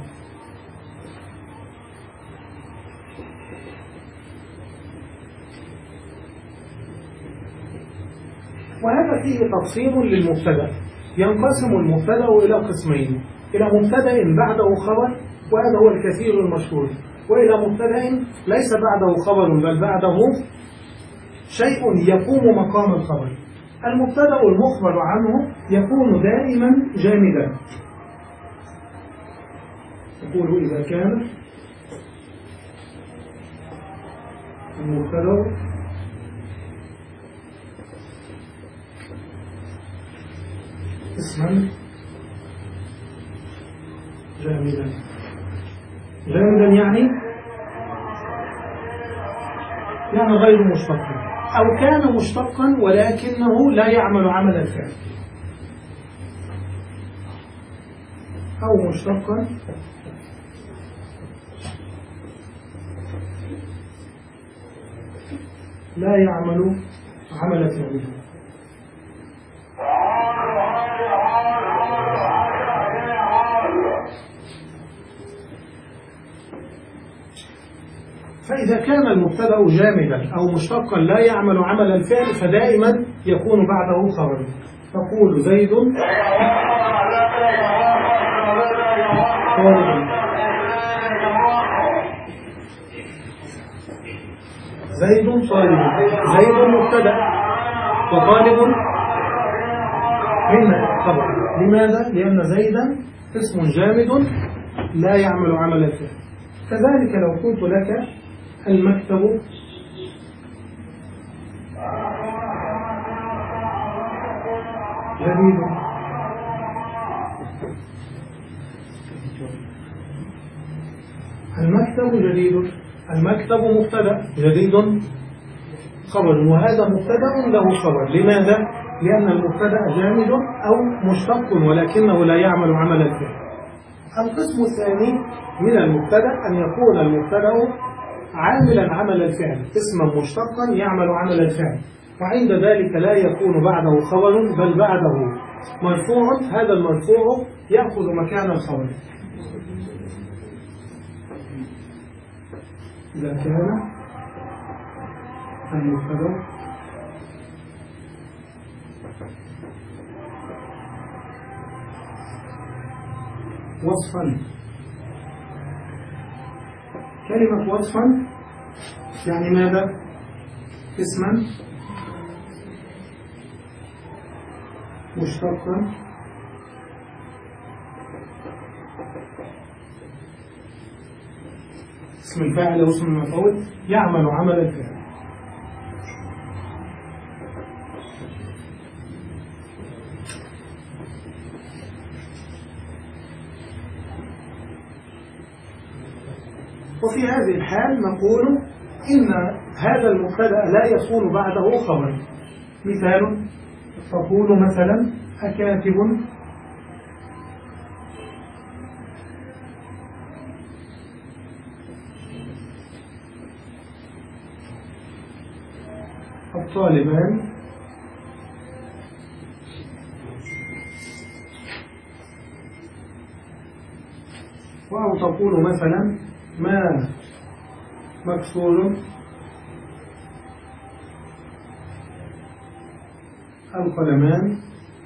وهذا فيه تفصيل للمبتدأ. ينقسم المبتدأ إلى قسمين: إلى مبتدأ بعده خبر، وهذا هو الكثير المشهور، وإلى مبتدأ ليس بعده خبر بل بعده شيء يقوم مقام الخبر. المبتدأ المخبر عنه يكون دائما جامدا. يقول إذا كان المبتدأ اسما جامدا. جامدا يعني يعني غير مشتق، أو كان مشتقا ولكنه لا يعمل عمل الفعل، أو مشتقا لا يعمل عمل فعله. فإذا كان المبتدأ جامدا أو مشتقا لا يعمل عمل الفعل فدائما يكون بعده خبر. تقول زيد طالب. زيد طالب. زيد مبتدأ وطالب من خبر. لماذا؟ لأن زيدا اسم جامد لا يعمل عمل الفعل. كذلك لو قلت لك المكتب جديد، المكتب جديد. المكتب مبتدأ، جديد خبر، وهذا مبتدأ له خبر. لماذا؟ لأن المبتدأ جامد أو مشتق ولكنه لا يعمل عمل الفعل. القسم الثاني من المبتدأ أن يكون المبتدأ عاملا عمل الفعل، اسما مشتقا يعمل عمل الفعل، وعند ذلك لا يكون بعده خبر بل بعده مرفوع. هذا المرفوع يأخذ مكان الخبر. إذا كان المبتدأ وصفا. كلمة وصفا يعني ماذا؟ اسما مشتقا اسم الفاعل واسم المفعول يعمل عمل الفعل. وفي هذه الحال نقول إن هذا المبتدأ لا يكون بعده خبر. مثال تقول مثلا أكاتب الطالبان أو تقول مثلا ما مكسور القلمان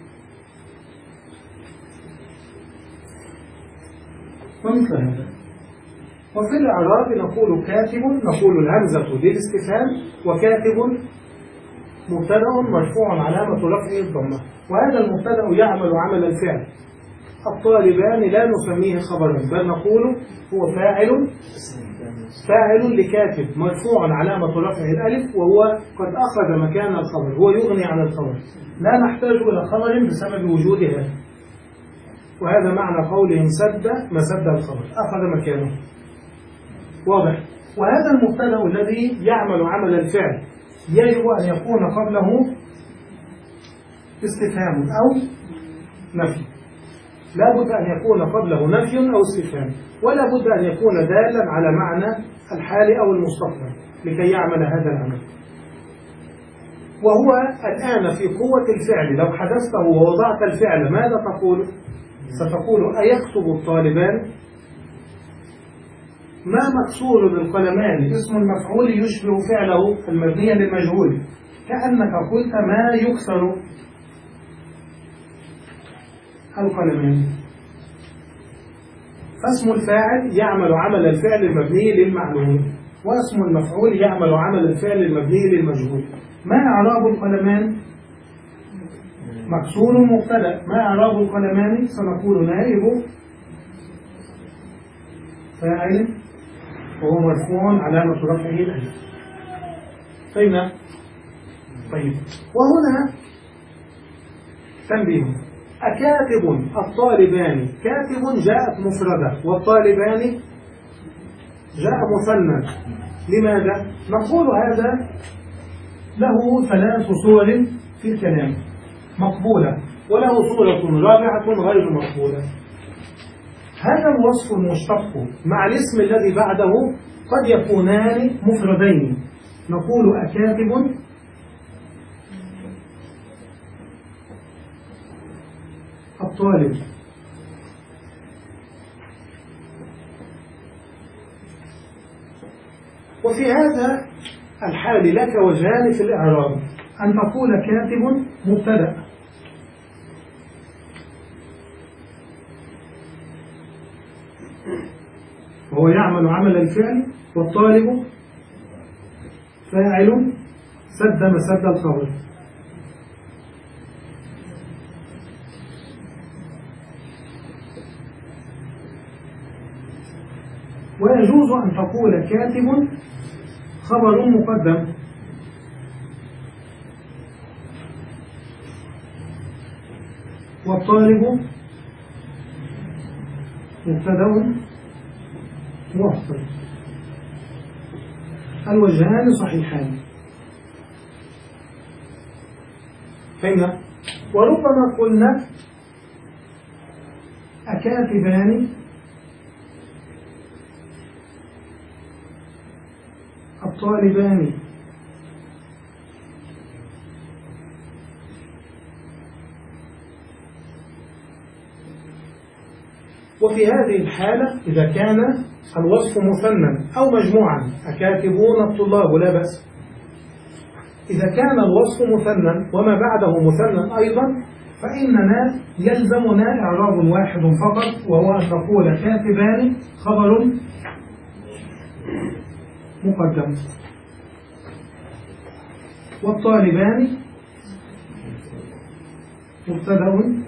ومثل هذا. وفي الإعراب نقول كاتب، نقول الهمزة للاستفهام، وكاتب مبتدأ مرفوع علامة رفعه الضمة، وهذا المبتدأ يعمل عمل الفعل. الطالبان لا نسميه خبرا، بل نقول هو فاعل فاعل لكاتب مرفوع علامة رفعه الألف، وهو قد أخذ مكان الخبر، هو يغني عن الخبر، لا نحتاج إلى خبر بسبب وجود هذا. وهذا معنى قولهم سد ما سد الخبر، أخذ مكانه. واضح؟ وهذا المبتدأ الذي يعمل عمل الفعل يجب أن يكون قبله استفهام أو نفي، لا بد أن يكون قبله نفي أو استفهام، ولا بد أن يكون دالا على معنى الحال أو المستقبل لكي يعمل هذا العمل. وهو الآن في قوة الفعل، لو حدثته ووضعت الفعل ماذا تقول؟ ستقول أيكتب الطالبان؟ ما مكسور القلمان اسم المفعول يشبه فعله المبني للمجهول، كأنك قلت ما يكسر القلمان. فاسم الفاعل يعمل عمل الفعل المبني للمعلوم، واسم المفعول يعمل عمل الفعل المبني للمجهول. ما إعراب القلمان؟ مكسور مبتدأ. ما إعراب القلمان؟ سنقول نائب فاعل وهو مرفوع علامة رفعه الألف. فهمنا؟ طيب، وهنا تنبيه: أكاتب الطالبان، كاتب جاءت مفردة والطالبان جاء مثنى. لماذا؟ نقول هذا له ثلاث صور في الكلام مقبولة، وله صورة رابعة غير مقبولة. هذا الوصف المشتق مع الاسم الذي بعده قد يكونان مفردين، نقول أكاتب الطالب، وفي هذا الحال لك وجهان في الإعراب: أن تقول كاتب مبتدأ، وهو يعمل عمل الفعل، والطالب فاعل سد مسد الخبر. ويجوز أن تقول كاتب خبر مقدم، والطالب مبتدأ مؤخر. الوجهان صحيحان. فهمنا؟ وربما قلنا أكاتبان الطالبان، وفي هذه الحالة إذا كان الوصف مثنى أو مجموعا، أكاتبون الطلاب لا بأس. إذا كان الوصف مثنى وما بعده مثنى أيضا، فإننا يلزمنا إعراب واحد فقط، وهو أن نقول كاتبان خبر مقدم، والطالبان مبتدأ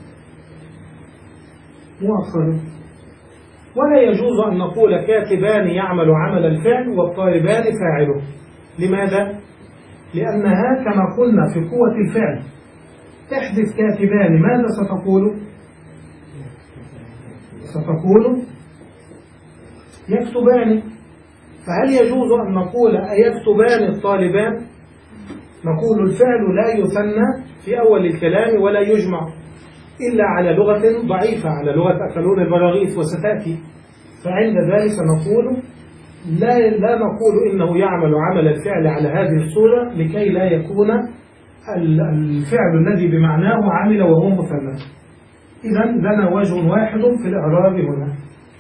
مؤخر. ولا يجوز أن نقول كاتبان يعمل عمل الفعل والطالبان فاعله. لماذا؟ لأنها كما قلنا في قوة الفعل تحدث كاتبان، ماذا ستقول؟ ستقول يكتبان. فهل يجوز أن نقول أيكتبان الطالبان؟ نقول الفعل لا يثنى في أول الكلام ولا يجمع إلا على لغة ضعيفة، على لغة أكلون البراغيث وستأتي. فعند ذلك نقول لا, لا نقول إنه يعمل عمل الفعل على هذه الصورة لكي لا يكون الفعل الذي بمعناه عمل وهو مثنى. إذن لنا وجه واحد في الإعراب هنا.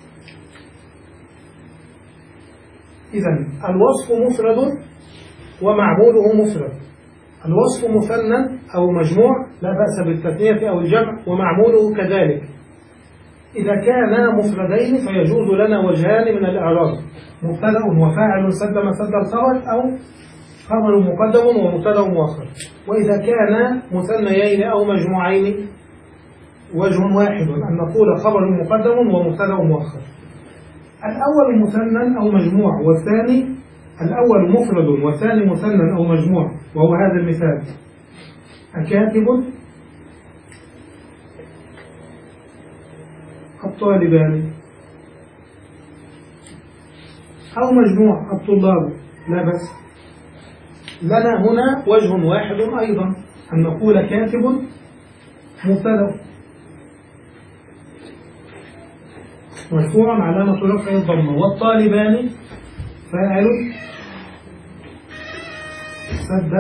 إذن الوصف مفرد ومعموله مفرد. الوصف مثنى أو مجموع لا بأس بالتثنية أو الجمع، ومعموله كذلك. إذا كانا مفردين فيجوز لنا وجهان من الإعراب: مبتدأ وفاعل سد مسد الخبر، أو خبر مقدم ومبتدأ مؤخر. وإذا كانا مثنيين أو مجموعين وجه واحد أن نقول خبر مقدم ومبتدأ مؤخر. الأول مثنى أو مجموع، والثاني الأول مفرد والثاني مثنى أو مجموع، وهو هذا المثال: أكاتب الطالبان، أو مجموع الطلاب، لا بس. لنا هنا وجه واحد أيضا أن نقول كاتب مبتدأ مرفوع علامة رفعه الضمة، والطالبان فاعل سد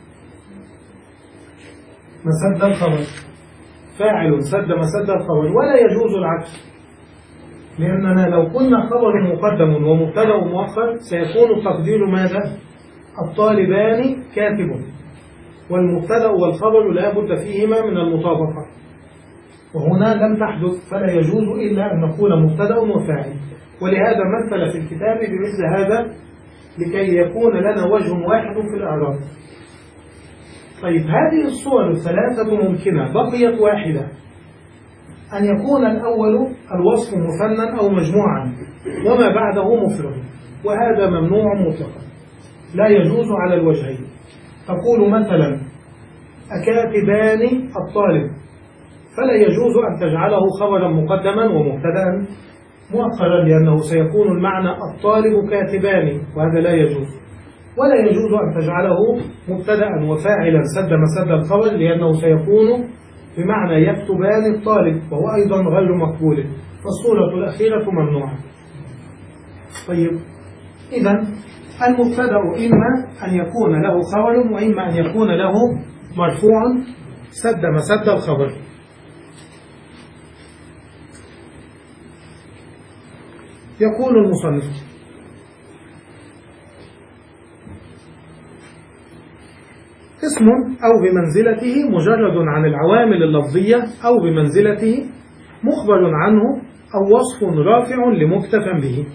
مسد الخبر، فاعل سد مسد الخبر. ولا يجوز العكس، لأننا لو كنا خبر مقدم ومبتدأ مؤخر سيكون التقدير ماذا؟ الطالبان كاتب، والمبتدأ والخبر لا بد فيهما من المطابقة، وهنا لم تحدث، فلا يجوز إلا أن نقول مبتدأ وفاعل. ولهذا مثل في الكتاب بمثل هذا لكي يكون لنا وجه واحد في الإعراب. طيب، هذه الصور الثلاثة ممكنة، بقيت واحدة: أن يكون الأول الوصف مثنى أو مجموعا وما بعده مفرد، وهذا ممنوع مطلقا، لا يجوز على الوجهين. تقول مثلا أكاتبان الطالب، فلا يجوز أن تجعله خبرا مقدما ومبتدأ مؤخرا، لأنه سيكون المعنى الطالب كاتبان، وهذا لا يجوز. ولا يجوز أن تجعله مبتدأ وفاعلا سد مسد الخبر، لأنه سيكون بمعنى يكتبان الطالب، وهو أيضا غير مقبول، فالصورة الأخيرة ممنوعة. طيب، إذن المبتدأ إما أن يكون له خبر وإما أن يكون له مرفوع سد مسد الخبر. يقول المصنف: اسم أو بمنزلته مجرد عن العوامل اللفظية، أو بمنزلته مخبر عنه، أو وصف رافع لمكتفى به.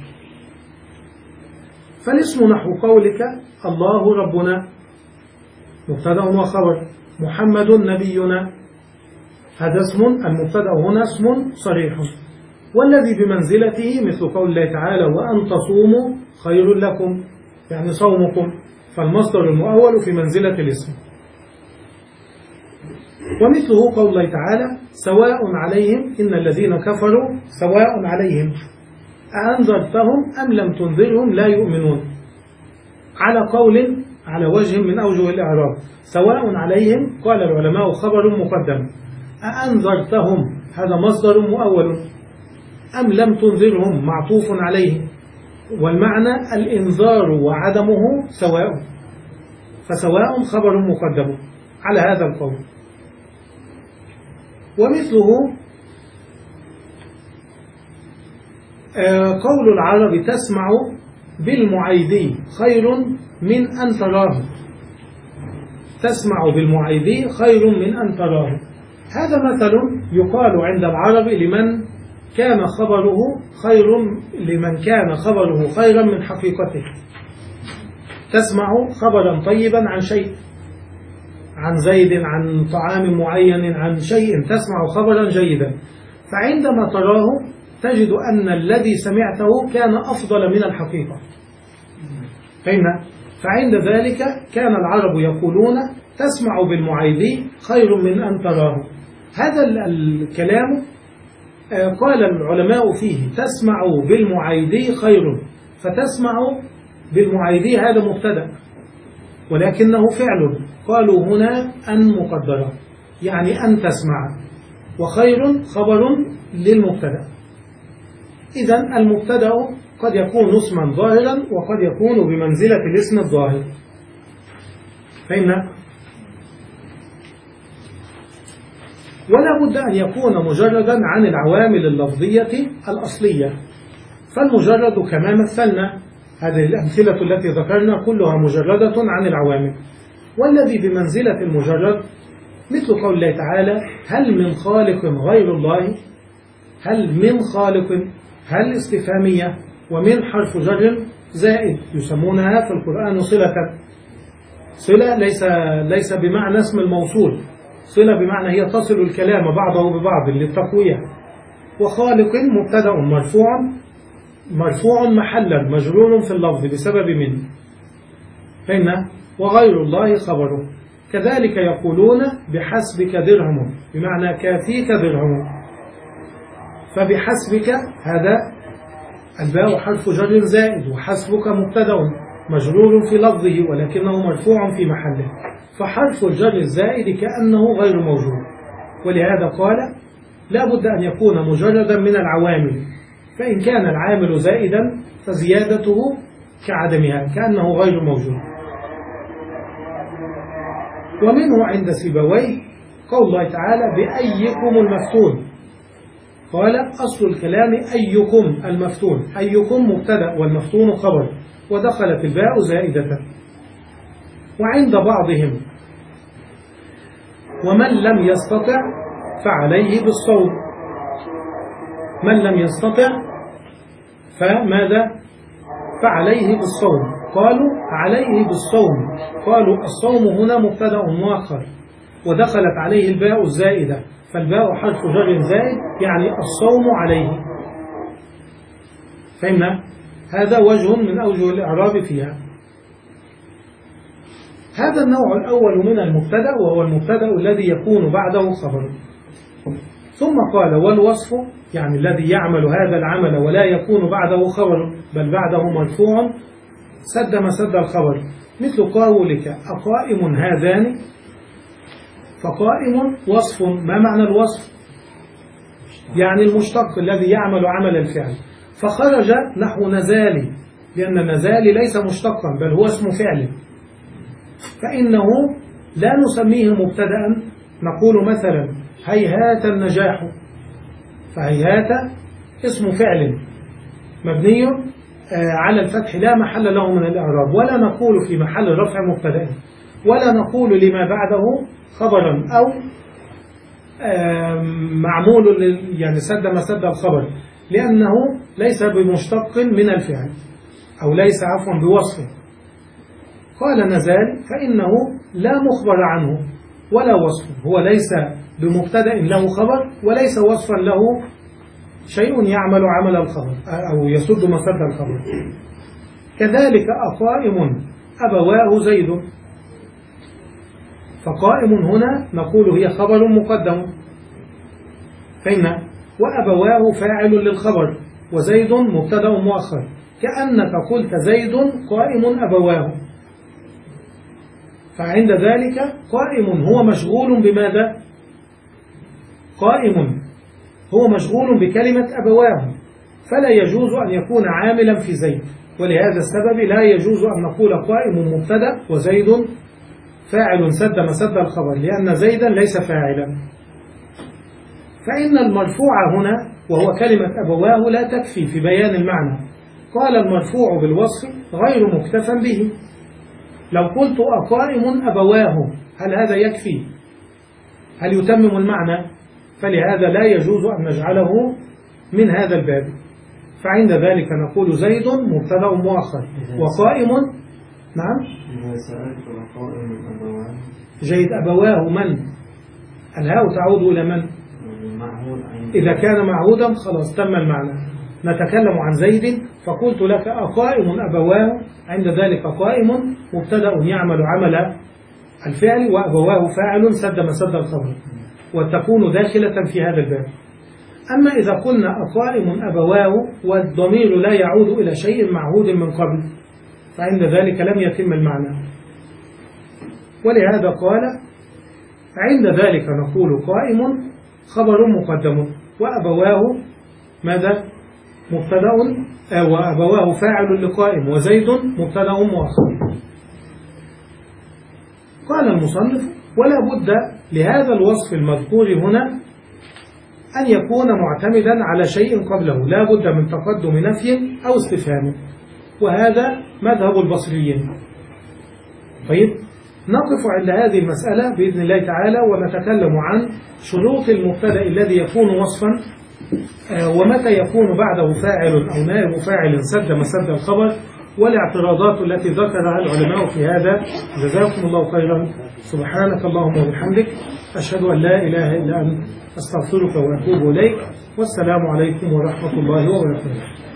فالاسم نحو قولك الله ربنا، مبتدأ وخبر، محمد نبينا، هذا اسم، المبتدأ هنا اسم صريح. والذي بمنزلته مثل قول الله تعالى وأن تصوموا خير لكم، يعني صومكم، فالمصدر المؤول في منزلة الاسم. ومثله قول الله تعالى سواء عليهم إن الذين كفروا سواء عليهم أأنذرتهم أم لم تنذرهم لا يؤمنون، على قول على وجه من أوجه الإعراب. سواء عليهم قال العلماء خبر مقدم، أأنذرتهم هذا مصدر مؤول، أم لم تنذرهم معطوف عليه، والمعنى الإنذار وعدمه سواء، فسواء خبر مقدم على هذا القول. ومثله قول العرب تسمع بالمعيدي خير من أن تراه، تسمع بالمعيدي خير من أن تراه. هذا مثل يقال عند العرب لمن كان خبره خير لمن كان خبره خيرا من حقيقته. تسمع خبرا طيبا عن شيء، عن زيد، عن طعام معين، عن شيء، تسمع خبرا جيدا، فعندما تراه تجد أن الذي سمعته كان أفضل من الحقيقة. فهمنا؟ فعند ذلك كان العرب يقولون تسمع بالمعيدي خير من أن تراه. هذا الكلام قال العلماء فيه تسمع بالمعايدي خير، فتسمع بالمعايدي هذا مبتدأ ولكنه فعل، قالوا هنا أن مقدرة يعني أن تسمع، وخير خبر للمبتدأ. إذن المبتدأ قد يكون اسما ظاهرا وقد يكون بمنزلة الاسم الظاهر. فهمنا؟ ولا بد أن يكون مجردا عن العوامل اللفظية الأصلية، فالمجرد كما مثلنا هذه الأمثلة التي ذكرنا كلها مجردة عن العوامل. والذي بمنزلة المجرد مثل قول الله تعالى هل من خالق غير الله، هل من خالق، هل استفهامية ومن حرف جر زائد يسمونها في القرآن صلة. صلة ليس ليس بمعنى اسم الموصول، صلة بمعنى هي تصل الكلام بعضه ببعض للتقوية. وخالق مبتدأ مرفوع مرفوع محلا مجرور في اللفظ بسبب من. فهمنا؟ وغير الله خبره. كذلك يقولون بحسبك درهم بمعنى كافيك درهم، فبحسبك هذا الباء حرف جر زائد، وحسبك مبتدأ مجرور في لفظه ولكنه مرفوع في محله، فحرف الجر الزائد كأنه غير موجود. ولهذا قال لا بد أن يكون مجردا من العوامل، فإن كان العامل زائدا فزيادته كعدمها كأنه غير موجود. ومنه عند سيبويه قول الله تعالى بأيكم المفتون، قال أصل الكلام أيكم المفتون، أيكم مبتدأ والمفتون خبر، ودخلت الباء زائدة. وعند بعضهم ومن لم يستطع فعليه بالصوم، من لم يستطع فماذا؟ فعليه بالصوم. قالوا عليه بالصوم، قالوا الصوم هنا مبتدأ مؤخر ودخلت عليه الباء الزائدة، فالباء حرف جر زائد يعني الصوم عليه. فهمنا؟ هذا وجه من أوجه الإعراب فيها. هذا النوع الأول من المبتدأ وهو المبتدأ الذي يكون بعده خبر. ثم قال والوصف يعني الذي يعمل هذا العمل ولا يكون بعده خبر بل بعده مرفوع سد مسد الخبر، مثل قولك أقائم هذان، فقائم وصف. ما معنى الوصف؟ يعني المشتق الذي يعمل عمل الفعل. فخرج نحو نزالي، لأن نزالي ليس مشتقا بل هو اسم فعل، فإنه لا نسميه مبتدأ. نقول مثلا هيهات النجاح، فهيهات اسم فعل مبني على الفتح لا محل له من الإعراب، ولا نقول في محل رفع مبتدأ، ولا نقول لما بعده خبرا أو معمول يعني سد مسد الخبر، لأنه ليس بمشتق من الفعل أو ليس عفوا بوصف. قال نزال فإنه لا مخبر عنه ولا وصف، هو ليس بمبتدأ له خبر وليس وصفا له شيء يعمل عمل الخبر أو يسد مسد الخبر. كذلك أقائم أبواه زيد، فقائم هنا نقول هي خبر مقدم، فإن وأبواه فاعل للخبر وزيد مبتدأ مؤخر، كأنك قلت زيد قائم أبواه. فعند ذلك قائم هو مشغول بماذا؟ قائم هو مشغول بكلمة أبواه، فلا يجوز أن يكون عاملا في زيد، ولهذا السبب لا يجوز أن نقول قائم مبتدأ وزيد فاعل سد مسد الخبر، لأن زيدا ليس فاعلا. فإن المرفوع هنا وهو كلمة أبواه لا تكفي في بيان المعنى. قال المرفوع بالوصف غير مكتفى به. لو قلت أقائم أبواه هل هذا يكفي؟ هل يتمم المعنى؟ فلهذا لا يجوز أن نجعله من هذا الباب. فعند ذلك نقول زيد مبتدأ مؤخر وقائم. نعم إذا سألت أقائم أبواه جيد. أبواه من؟ الهاء تعود إلى من؟ إذا كان معهودا خلاص تم المعنى. نتكلم عن زيد فقلت لك أقائم أبواه، عند ذلك قائم مبتدأ يعمل عمل الفعل وأبواه فاعل سد مسد الخبر، وتكون داخلة في هذا الباب. أما إذا قلنا أقائم أبواه والضمير لا يعود إلى شيء معهود من قبل فعند ذلك لم يتم المعنى. ولهذا قال عند ذلك نقول قائم خبر مقدم وأبواه ماذا؟ مبتدأ وأبواه فاعل لقائم وزيد مبتدأ مؤخر. قال المصنف ولا بد لهذا الوصف المذكور هنا أن يكون معتمدا على شيء قبله لا بد من تقدم نفي أو استفهام وهذا مذهب البصريين. طيب نقف عند هذه المسألة بإذن الله تعالى ونتكلم عن شروط المبتدأ الذي يكون وصفا ومتى يكون بعده فاعل أو نائب فاعل سد مسد الخبر والاعتراضات التي ذكرها العلماء في هذا. جزاكم الله خيرا. سبحانك اللهم وبحمدك أشهد أن لا إله إلا أنت أستغفرك وأتوب إليك والسلام عليكم ورحمة الله وبركاته.